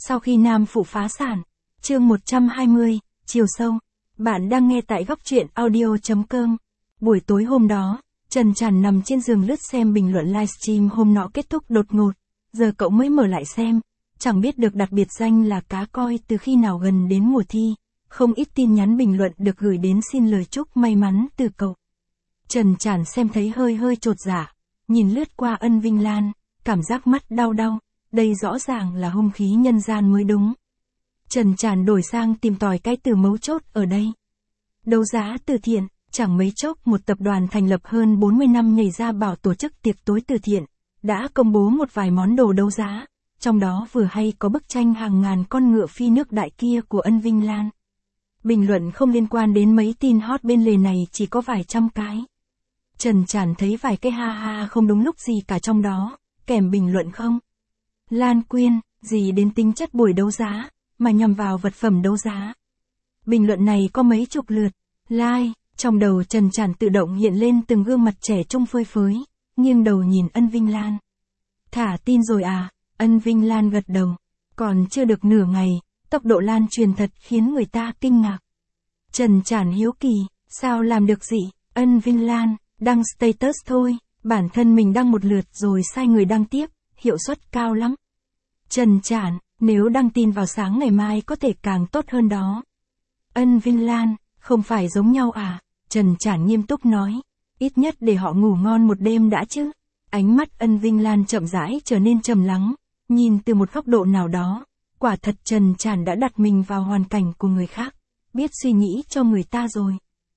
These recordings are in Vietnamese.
Sau khi Nam Phủ phá sản. Chương 120, chiều sâu. Bạn đang nghe tại góc truyện audio.com. Buổi tối hôm đó, Trần Tràn nằm trên giường lướt xem bình luận livestream hôm nọ kết thúc đột ngột. Giờ cậu mới mở lại xem. Chẳng biết được đặt biệt danh là cá coi từ khi nào gần đến mùa thi. Không ít tin nhắn bình luận được gửi đến xin lời chúc may mắn từ cậu. Trần Tràn xem thấy hơi chột dạ. Nhìn lướt qua Ân Vinh Lan, cảm giác mắt đau. Đây rõ ràng là hung khí nhân gian mới đúng. Trần Tràn đổi sang tìm tòi cái từ mấu chốt ở đây. Đấu giá từ thiện, chẳng mấy chốc một tập đoàn thành lập hơn 40 năm nhảy ra bảo tổ chức tiệc tối từ thiện, đã công bố một vài món đồ đấu giá, trong đó vừa hay có bức tranh hàng ngàn con ngựa phi nước đại kia của Ân Vinh Lan. Bình luận không liên quan đến mấy tin hot bên lề này chỉ có vài trăm cái. Trần Tràn thấy vài cái ha không đúng lúc gì cả trong đó, kèm bình luận không. Lan Quyên, gì đến tính chất buổi đấu giá, mà nhằm vào vật phẩm đấu giá. Bình luận này có mấy chục lượt, like, trong đầu Trần Tràn tự động hiện lên từng gương mặt trẻ trung phơi phới, nghiêng đầu nhìn Ân Vinh Lan. Thả tin rồi à, Ân Vinh Lan gật đầu, còn chưa được nửa ngày, tốc độ lan truyền thật khiến người ta kinh ngạc. Trần Tràn hiếu kỳ, sao làm được gì, Ân Vinh Lan, đăng status thôi, bản thân mình đăng một lượt rồi sai người đăng tiếp, hiệu suất cao lắm. Trần Tràn, nếu đăng tin vào sáng ngày mai có thể càng tốt hơn đó. Ân Vinh Lan, không phải giống nhau à? Trần Tràn nghiêm túc nói, ít nhất để họ ngủ ngon một đêm đã chứ. Ánh mắt Ân Vinh Lan chậm rãi trở nên trầm lắng, nhìn từ một góc độ nào đó, quả thật Trần Tràn đã đặt mình vào hoàn cảnh của người khác, biết suy nghĩ cho người ta rồi.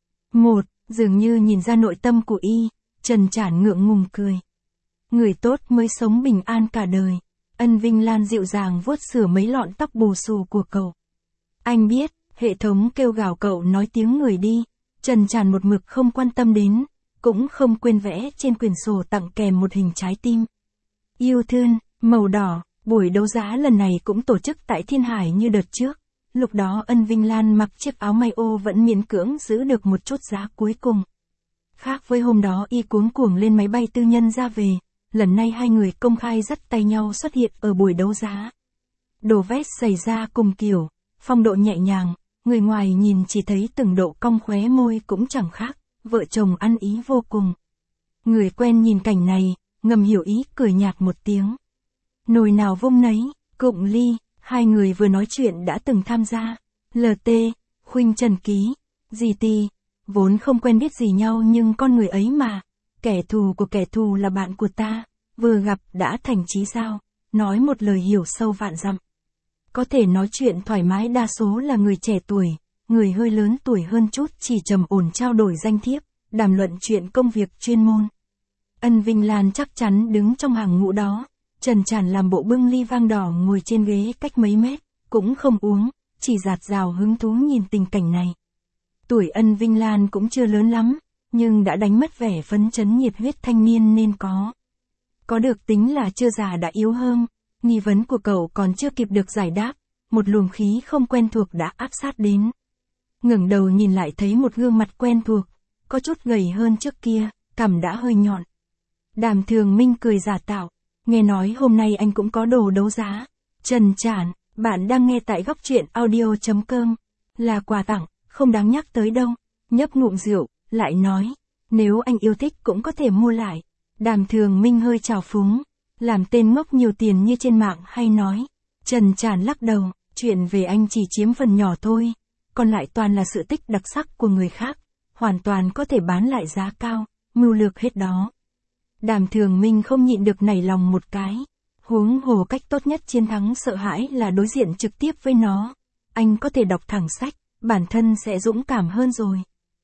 Dường như nhìn ra nội tâm của y, Trần Tràn ngượng ngùng cười. Người tốt mới sống bình an cả đời. Ân Vinh Lan dịu dàng vuốt sửa mấy lọn tóc bù xù của cậu. Anh biết, hệ thống kêu gào cậu nói tiếng người đi. Trần Tràn một mực không quan tâm đến, cũng không quên vẽ trên quyển sổ tặng kèm một hình trái tim. Yêu thương, màu đỏ, buổi đấu giá lần này cũng tổ chức tại Thiên Hải như đợt trước. Lúc đó Ân Vinh Lan mặc chiếc áo may ô vẫn miễn cưỡng giữ được một chút giá cuối cùng. Khác với hôm đó y cuống cuồng lên máy bay tư nhân ra về, lần này hai người công khai dắt tay nhau xuất hiện ở buổi đấu giá. Đồ vest xảy ra cùng kiểu, phong độ nhẹ nhàng, người ngoài nhìn chỉ thấy từng độ cong khóe môi cũng chẳng khác, vợ chồng ăn ý vô cùng. Người quen nhìn cảnh này, ngầm hiểu ý cười nhạt một tiếng. Nồi nào vung nấy, cụng ly, hai người vừa nói chuyện đã từng tham gia. LT, Khuynh Trần Ký, GT, vốn không quen biết gì nhau nhưng con người ấy mà. Kẻ thù của kẻ thù là bạn của ta, vừa gặp đã thành chí giao, nói một lời hiểu sâu vạn dặm. Có thể nói chuyện thoải mái đa số là người trẻ tuổi, người hơi lớn tuổi hơn chút chỉ trầm ổn trao đổi danh thiếp, đàm luận chuyện công việc chuyên môn. Ân Vinh Lan chắc chắn đứng trong hàng ngũ đó, Trần Tràn làm bộ bưng ly vang đỏ ngồi trên ghế cách mấy mét, cũng không uống, chỉ dạt dào hứng thú nhìn tình cảnh này. Tuổi Ân Vinh Lan cũng chưa lớn lắm, nhưng đã đánh mất vẻ phấn chấn nhiệt huyết thanh niên nên có. Có được tính là chưa già đã yếu hơn, nghi vấn của cậu còn chưa kịp được giải đáp, một luồng khí không quen thuộc đã áp sát đến. Ngẩng đầu nhìn lại thấy một gương mặt quen thuộc, có chút gầy hơn trước kia, cằm đã hơi nhọn. Đàm Thường Minh cười giả tạo, nghe nói hôm nay anh cũng có đồ đấu giá. Trần Tràn, bạn đang nghe tại góc truyện audio.com, là quà tặng, không đáng nhắc tới đâu. Nhấp ngụm rượu, lại nói, nếu anh yêu thích cũng có thể mua lại. Đàm Thường Minh hơi trào phúng, làm tên ngốc nhiều tiền như trên mạng hay nói. Trần Tràn lắc đầu, chuyện về anh chỉ chiếm phần nhỏ thôi, còn lại toàn là sự tích đặc sắc của người khác, hoàn toàn có thể bán lại giá cao, mưu lược hết đó. Đàm Thường Minh không nhịn được nảy lòng một cái, huống hồ cách tốt nhất chiến thắng sợ hãi là đối diện trực tiếp với nó. Anh có thể đọc thẳng sách, bản thân sẽ dũng cảm hơn rồi.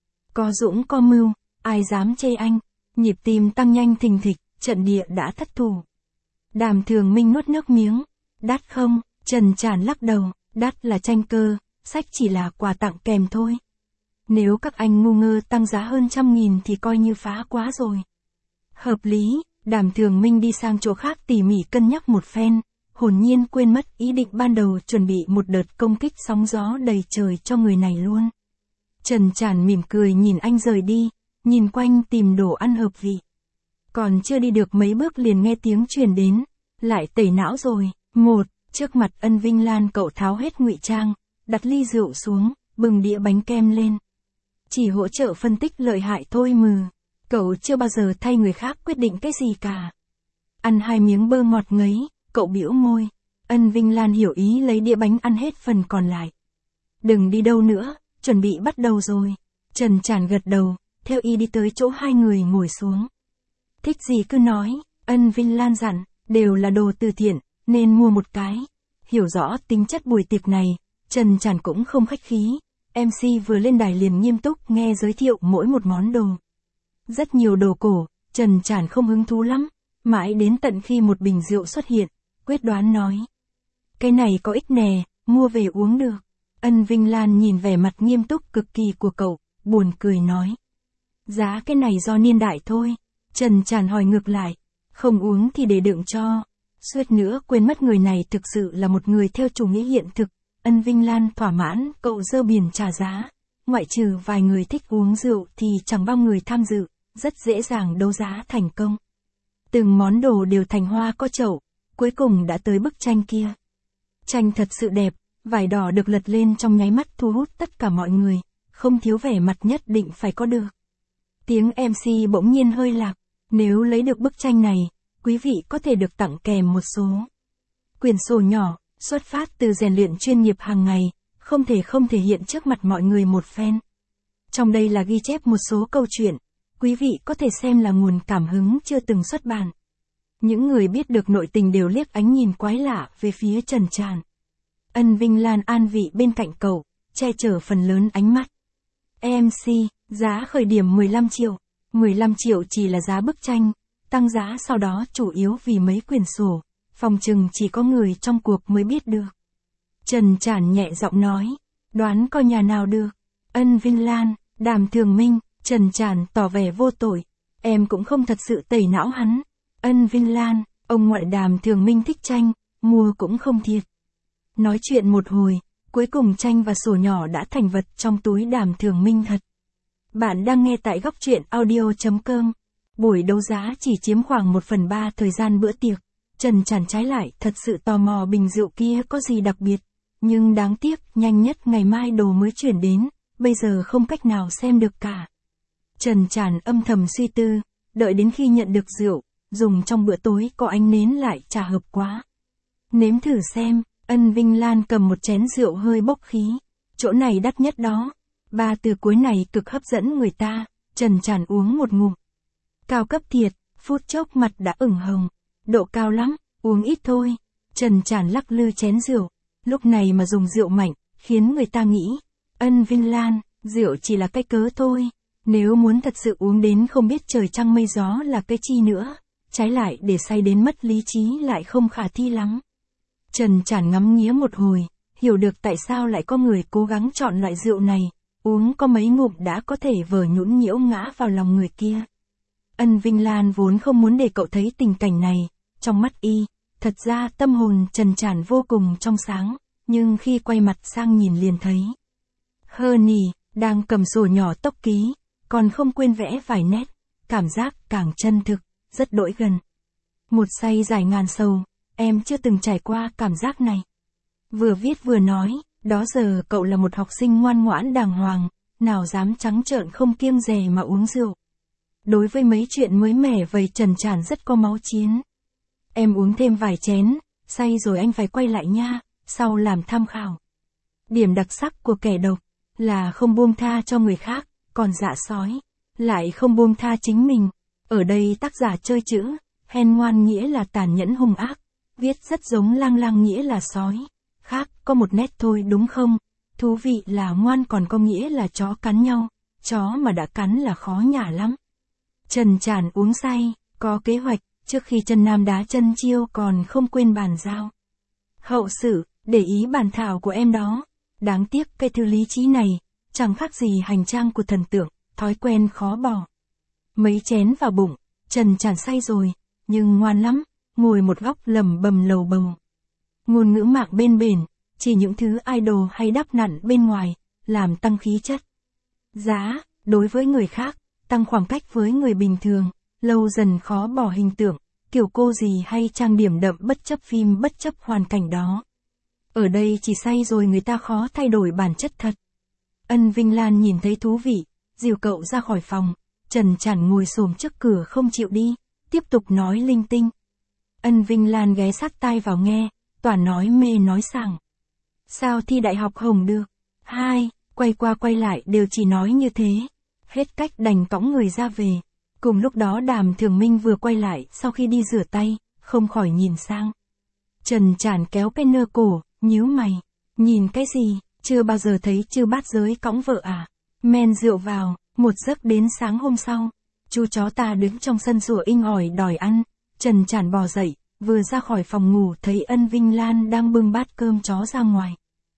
Có dũng có mưu, ai dám chê anh. Nhịp tim tăng nhanh thình thịch, trận địa đã thất thủ. Đàm Thường Minh nuốt nước miếng. Đắt không? Trần Tràn lắc đầu, đắt là tranh cơ, sách chỉ là quà tặng kèm thôi. Nếu các anh ngu ngơ tăng giá hơn 100.000 thì coi như phá quá rồi. Hợp lý, Đàm Thường Minh đi sang chỗ khác tỉ mỉ cân nhắc một phen, hồn nhiên quên mất ý định ban đầu chuẩn bị một đợt công kích sóng gió đầy trời cho người này luôn. Trần Tràn mỉm cười nhìn anh rời đi, nhìn quanh tìm đồ ăn hợp vị. Còn chưa đi được mấy bước liền nghe tiếng truyền đến, lại tẩy não rồi. Trước mặt Ân Vinh Lan cậu tháo hết ngụy trang, đặt ly rượu xuống, bừng đĩa bánh kem lên. Chỉ hỗ trợ phân tích lợi hại thôi mừ. Cậu chưa bao giờ thay người khác quyết định cái gì cả. Ăn 2 miếng bơ ngọt ngấy, cậu bĩu môi. Ân Vinh Lan hiểu ý lấy đĩa bánh ăn hết phần còn lại. Đừng đi đâu nữa, chuẩn bị bắt đầu rồi. Trần Trản gật đầu, theo y đi tới chỗ hai người ngồi xuống. Thích gì cứ nói, Ân Vinh Lan dặn, đều là đồ từ thiện, nên mua một cái. Hiểu rõ tính chất buổi tiệc này, Trần Trản cũng không khách khí. MC vừa lên đài liền nghiêm túc nghe giới thiệu mỗi một món đồ. Rất nhiều đồ cổ, Trần Trản không hứng thú lắm, mãi đến tận khi một bình rượu xuất hiện, quyết đoán nói. Cái này có ích nè, mua về uống được. Ân Vinh Lan nhìn vẻ mặt nghiêm túc cực kỳ của cậu, buồn cười nói. Giá cái này do niên đại thôi. Trần Trản hỏi ngược lại, không uống thì để đựng cho. Suýt nữa quên mất người này thực sự là một người theo chủ nghĩa hiện thực. Ân Vinh Lan thỏa mãn, cậu dơ biển trả giá. Ngoại trừ vài người thích uống rượu thì chẳng bao người tham dự, rất dễ dàng đấu giá thành công. Từng món đồ đều thành hoa có chậu, cuối cùng đã tới bức tranh kia. Tranh thật sự đẹp, vải đỏ được lật lên trong nháy mắt thu hút tất cả mọi người, không thiếu vẻ mặt nhất định phải có được. Tiếng MC bỗng nhiên hơi lạc, nếu lấy được bức tranh này, quý vị có thể được tặng kèm một số quyển sổ nhỏ, xuất phát từ rèn luyện chuyên nghiệp hàng ngày, không thể hiện trước mặt mọi người một phen. Trong đây là ghi chép một số câu chuyện, quý vị có thể xem là nguồn cảm hứng chưa từng xuất bản. Những người biết được nội tình đều liếc ánh nhìn quái lạ về phía Trần Trản. Ân Vinh Lan an vị bên cạnh cậu, che chở phần lớn ánh mắt. MC, giá khởi điểm 15 triệu. 15 triệu chỉ là giá bức tranh, tăng giá sau đó chủ yếu vì mấy quyển sổ, phòng chừng chỉ có người trong cuộc mới biết được. Trần Trản nhẹ giọng nói, đoán coi nhà nào được. Ân Vinh Lan, Đàm Thường Minh. Trần Trản tỏ vẻ vô tội, em cũng không thật sự tẩy não hắn. Ân Vinh Lan, ông ngoại Đàm Thường Minh thích tranh, mua cũng không thiệt. Nói chuyện một hồi, cuối cùng tranh và sổ nhỏ đã thành vật trong túi Đàm Thường Minh thật. Bạn đang nghe tại góc truyện audio.com. Buổi đấu giá chỉ chiếm khoảng 1/3 thời gian bữa tiệc. Trần Trản trái lại thật sự tò mò bình rượu kia có gì đặc biệt. Nhưng đáng tiếc, nhanh nhất ngày mai đồ mới chuyển đến, bây giờ không cách nào xem được cả. Trần Trản âm thầm suy tư, đợi đến khi nhận được rượu, dùng trong bữa tối có ánh nến lại chả hợp quá. Nếm thử xem, Ân Vinh Lan cầm một chén rượu hơi bốc khí. Chỗ này đắt nhất đó. 3 từ cuối này cực hấp dẫn người ta. Trần Trản uống một ngụm. Cao cấp thiệt, phút chốc mặt đã ửng hồng. Độ cao lắm, uống ít thôi. Trần Trản lắc lư chén rượu. Lúc này mà dùng rượu mạnh, khiến người ta nghĩ. Ân Vinh Lan, rượu chỉ là cái cớ thôi. Nếu muốn thật sự uống đến không biết trời trăng mây gió là cái chi nữa. Trái lại để say đến mất lý trí lại không khả thi lắm. Trần Trản ngắm nghía một hồi, hiểu được tại sao lại có người cố gắng chọn loại rượu này. Uống có mấy ngụm đã có thể vờ nhũn nhiễu ngã vào lòng người kia. Ân Vinh Lan vốn không muốn để cậu thấy tình cảnh này, trong mắt y, thật ra tâm hồn Trần Trản vô cùng trong sáng, nhưng khi quay mặt sang nhìn liền thấy. Hơ nỉ, đang cầm sổ nhỏ tốc ký, còn không quên vẽ vài nét, cảm giác càng chân thực, rất đỗi gần. Một say dài ngàn sầu, em chưa từng trải qua cảm giác này. Vừa viết vừa nói, đó giờ cậu là một học sinh ngoan ngoãn đàng hoàng, nào dám trắng trợn không kiêng dè mà uống rượu. Đối với mấy chuyện mới mẻ vậy Trần Trản rất có máu chiến. Em uống thêm vài chén, say rồi anh phải quay lại nha, sau làm tham khảo. Điểm đặc sắc của kẻ độc là không buông tha cho người khác, còn dạ sói lại không buông tha chính mình. Ở đây tác giả chơi chữ, hen ngoan nghĩa là tàn nhẫn hung ác, viết rất giống lang lang nghĩa là sói. Khác có một nét thôi đúng không? Thú vị là ngoan còn có nghĩa là chó cắn nhau, chó mà đã cắn là khó nhả lắm. Trần Trản uống say, có kế hoạch, trước khi chân nam đá chân chiêu còn không quên bàn giao. Hậu sự, để ý bản thảo của em đó. Đáng tiếc cái thư lý trí này, chẳng khác gì hành trang của thần tượng, thói quen khó bỏ. Mấy chén vào bụng, Trần Trản say rồi, nhưng ngoan lắm, ngồi một góc lẩm bẩm lầu bầu. Ngôn ngữ mạng bên bển, chỉ những thứ idol hay đắp nặn bên ngoài, làm tăng khí chất. Giá, đối với người khác, tăng khoảng cách với người bình thường, lâu dần khó bỏ hình tượng, kiểu cô gì hay trang điểm đậm bất chấp phim bất chấp hoàn cảnh đó. Ở đây chỉ say rồi người ta khó thay đổi bản chất thật. Ân Vinh Lan nhìn thấy thú vị, dìu cậu ra khỏi phòng, Trần Trản ngồi xổm trước cửa không chịu đi, tiếp tục nói linh tinh. Ân Vinh Lan ghé sát tai vào nghe, toàn nói mê nói sảng. Sao thi đại học hồng được? Hai, quay qua quay lại đều chỉ nói như thế. Hết cách đành cõng người ra về. Cùng lúc đó Đàm Thường Minh vừa quay lại sau khi đi rửa tay, không khỏi nhìn sang. Trần Trản kéo cái nơ cổ, nhíu mày. Nhìn cái gì, chưa bao giờ thấy Chư Bát Giới cõng vợ à? Men rượu vào, một giấc đến sáng hôm sau. Chú chó ta đứng trong sân sủa inh ỏi đòi ăn. Trần Trản bò dậy, vừa ra khỏi phòng ngủ thấy Ân Vinh Lan đang bưng bát cơm chó ra ngoài.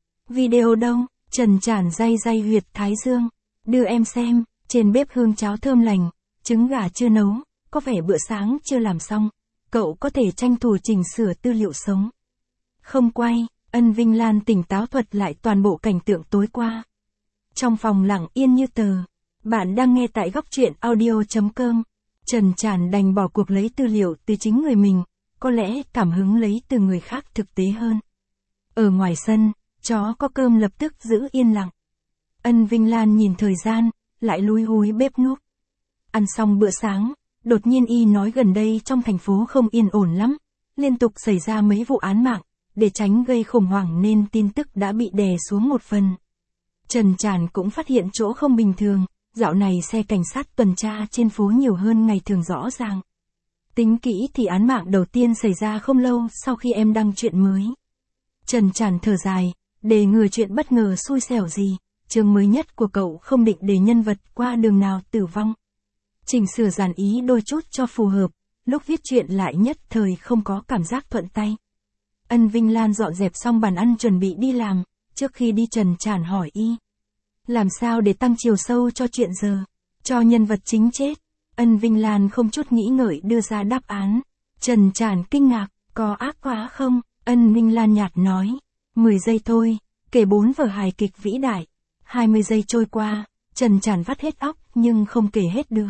Video đâu? Trần Trản day day huyệt thái dương. Đưa em xem, trên bếp hương cháo thơm lành, trứng gà chưa nấu, có vẻ bữa sáng chưa làm xong. Cậu có thể tranh thủ chỉnh sửa tư liệu sống. Không quay, Ân Vinh Lan tỉnh táo thuật lại toàn bộ cảnh tượng tối qua. Trong phòng lặng yên như tờ. Bạn đang nghe tại góc truyện audio.com. Trần Trản đành bỏ cuộc lấy tư liệu từ chính người mình, có lẽ cảm hứng lấy từ người khác thực tế hơn. Ở ngoài sân, chó có cơm lập tức giữ yên lặng. Ân Vinh Lan nhìn thời gian, lại lúi húi bếp núc. Ăn xong bữa sáng, đột nhiên y nói gần đây trong thành phố không yên ổn lắm, liên tục xảy ra mấy vụ án mạng, để tránh gây khủng hoảng nên tin tức đã bị đè xuống một phần. Trần Trản cũng phát hiện chỗ không bình thường, dạo này xe cảnh sát tuần tra trên phố nhiều hơn ngày thường rõ ràng. Tính kỹ thì án mạng đầu tiên xảy ra không lâu sau khi em đăng chuyện mới. Trần Trản thở dài, để ngừa chuyện bất ngờ xui xẻo gì, chương mới nhất của cậu không định để nhân vật qua đường nào tử vong. Chỉnh sửa dàn ý đôi chút cho phù hợp, lúc viết chuyện lại nhất thời không có cảm giác thuận tay. Ân Vinh Lan dọn dẹp xong bàn ăn chuẩn bị đi làm, trước khi đi Trần Trản hỏi y. Làm sao để tăng chiều sâu cho chuyện giờ, cho nhân vật chính chết? Ân Vinh Lan không chút nghĩ ngợi đưa ra đáp án. Trần Trản kinh ngạc, có ác quá không? Ân Vinh Lan nhạt nói, 10 giây thôi, kể 4 vở hài kịch vĩ đại. 20 giây trôi qua, Trần Trản vắt hết óc nhưng không kể hết được.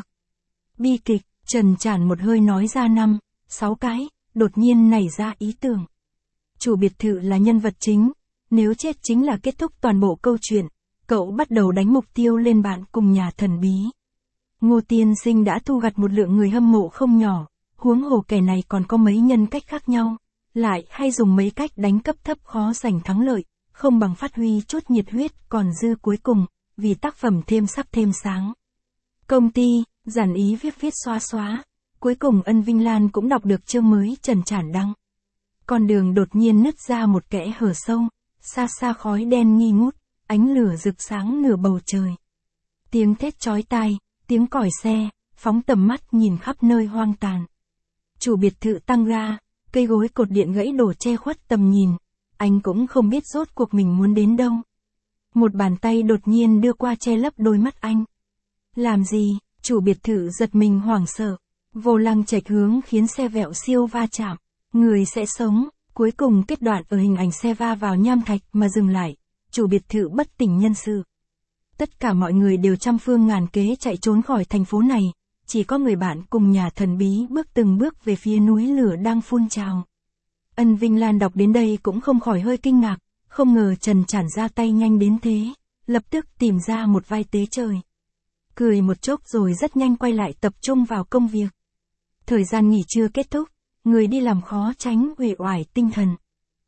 Bi kịch, Trần Trản một hơi nói ra 5, 6 cái, đột nhiên nảy ra ý tưởng. Chủ biệt thự là nhân vật chính, nếu chết chính là kết thúc toàn bộ câu chuyện. Cậu bắt đầu đánh mục tiêu lên bạn cùng nhà thần bí. Ngô Tiên Sinh đã thu gặt một lượng người hâm mộ không nhỏ, huống hồ kẻ này còn có mấy nhân cách khác nhau, lại hay dùng mấy cách đánh cấp thấp khó giành thắng lợi, không bằng phát huy chút nhiệt huyết còn dư cuối cùng, vì tác phẩm thêm sắc thêm sáng. Công ty, giản ý viết xóa xóa, cuối cùng Ân Vinh Lan cũng đọc được chương mới Trần Trản đăng. Con đường đột nhiên nứt ra một kẽ hở sâu, xa xa khói đen nghi ngút. Ánh lửa rực sáng nửa bầu trời. Tiếng thét chói tai, tiếng còi xe, phóng tầm mắt nhìn khắp nơi hoang tàn. Chủ biệt thự tăng ga, cây gối cột điện gãy đổ che khuất tầm nhìn. Anh cũng không biết rốt cuộc mình muốn đến đâu. Một bàn tay đột nhiên đưa qua che lấp đôi mắt anh. Làm gì? Chủ biệt thự giật mình hoảng sợ. Vô lăng chệch hướng khiến xe vẹo siêu va chạm. Người sẽ sống, cuối cùng kết đoạn ở hình ảnh xe va vào nham thạch mà dừng lại. Chủ biệt thự bất tỉnh nhân sự. Tất cả mọi người đều trăm phương ngàn kế chạy trốn khỏi thành phố này, chỉ có người bạn cùng nhà thần bí bước từng bước về phía núi lửa đang phun trào. Ân Vinh Lan đọc đến đây cũng không khỏi hơi kinh ngạc, không ngờ Trần Trản ra tay nhanh đến thế, lập tức tìm ra một vai tế trời. Cười một chốc rồi rất nhanh quay lại tập trung vào công việc. Thời gian nghỉ trưa kết thúc, người đi làm khó tránh uể oải tinh thần.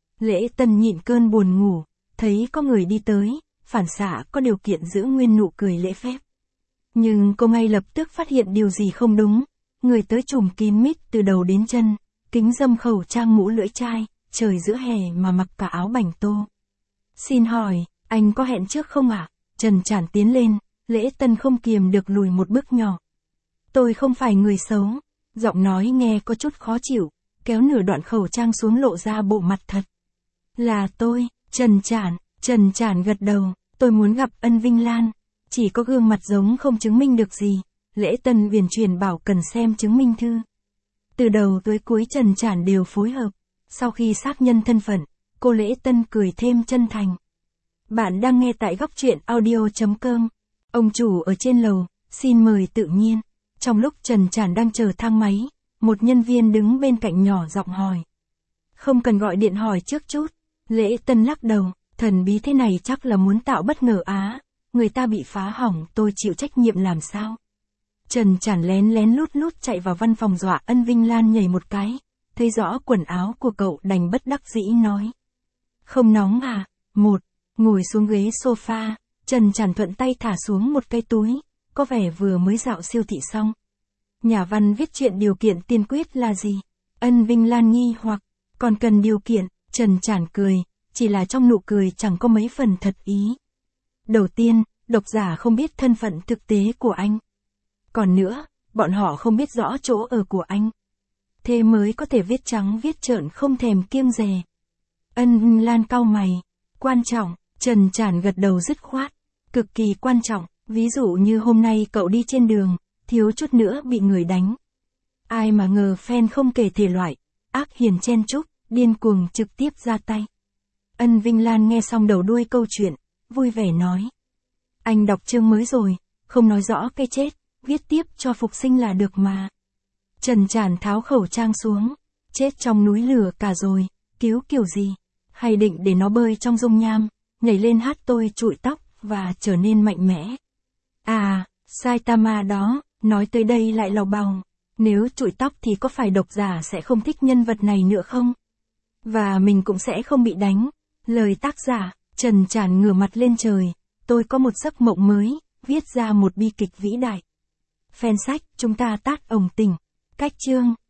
Lễ Tân nhịn cơn buồn ngủ. Thấy có người đi tới, phản xạ có điều kiện giữ nguyên nụ cười lễ phép. Nhưng cô ngay lập tức phát hiện điều gì không đúng, người tới trùm kín mít từ đầu đến chân, kính râm khẩu trang mũ lưỡi chai, trời giữa hè mà mặc cả áo bành tô. Xin hỏi, anh có hẹn trước không ạ? Trần Trản tiến lên, Lễ Tân không kiềm được lùi một bước nhỏ. Tôi không phải người xấu, giọng nói nghe có chút khó chịu, kéo nửa đoạn khẩu trang xuống lộ ra bộ mặt thật. Là tôi. Trần Trản gật đầu, tôi muốn gặp Ân Vinh Lan, chỉ có gương mặt giống không chứng minh được gì, Lễ Tân viền truyền bảo cần xem chứng minh thư. Từ đầu tới cuối Trần Trản đều phối hợp, sau khi xác nhận thân phận, cô Lễ Tân cười thêm chân thành. Bạn đang nghe tại góc truyện audio.com, ông chủ ở trên lầu, xin mời tự nhiên. Trong lúc Trần Trản đang chờ thang máy, một nhân viên đứng bên cạnh nhỏ giọng hỏi. Không cần gọi điện hỏi trước chút. Lễ Tân lắc đầu, thần bí thế này chắc là muốn tạo bất ngờ á. Người ta bị phá hỏng, tôi chịu trách nhiệm làm sao? Trần Trản lén lén lút lút chạy vào văn phòng dọa Ân Vinh Lan nhảy một cái. Thấy rõ quần áo của cậu đành bất đắc dĩ nói. Không nóng à? Ngồi xuống ghế sofa, Trần Trản thuận tay thả xuống một cái túi, có vẻ vừa mới dạo siêu thị xong. Nhà văn viết chuyện điều kiện tiên quyết là gì? Ân Vinh Lan nghi hoặc, còn cần điều kiện, Trần Trản cười, chỉ là trong nụ cười chẳng có mấy phần thật ý. Đầu tiên, độc giả không biết thân phận thực tế của anh. Còn nữa, bọn họ không biết rõ chỗ ở của anh. Thế mới có thể viết trắng viết trợn không thèm kiêng dè. Ân Vinh Lan cau mày. Quan trọng, Trần Trản gật đầu dứt khoát. Cực kỳ quan trọng, ví dụ như hôm nay cậu đi trên đường, thiếu chút nữa bị người đánh. Ai mà ngờ fan không kể thể loại, ác hiền chen chúc, điên cuồng trực tiếp ra tay. Ân Vinh Lan nghe xong đầu đuôi câu chuyện, vui vẻ nói. Anh đọc chương mới rồi, không nói rõ cái chết, viết tiếp cho phục sinh là được mà. Trần Trản tháo khẩu trang xuống, chết trong núi lửa cả rồi, cứu kiểu gì? Hay định để nó bơi trong dung nham, nhảy lên hát tôi trụi tóc, và trở nên mạnh mẽ. À, Saitama đó, nói tới đây lại lầu bầu. Nếu trụi tóc thì có phải độc giả sẽ không thích nhân vật này nữa không? Và mình cũng sẽ không bị đánh. Lời tác giả, Trần Trản ngửa mặt lên trời. Tôi có một giấc mộng mới, viết ra một bi kịch vĩ đại. Fan sách, chúng ta tát ồng tình. Cách chương.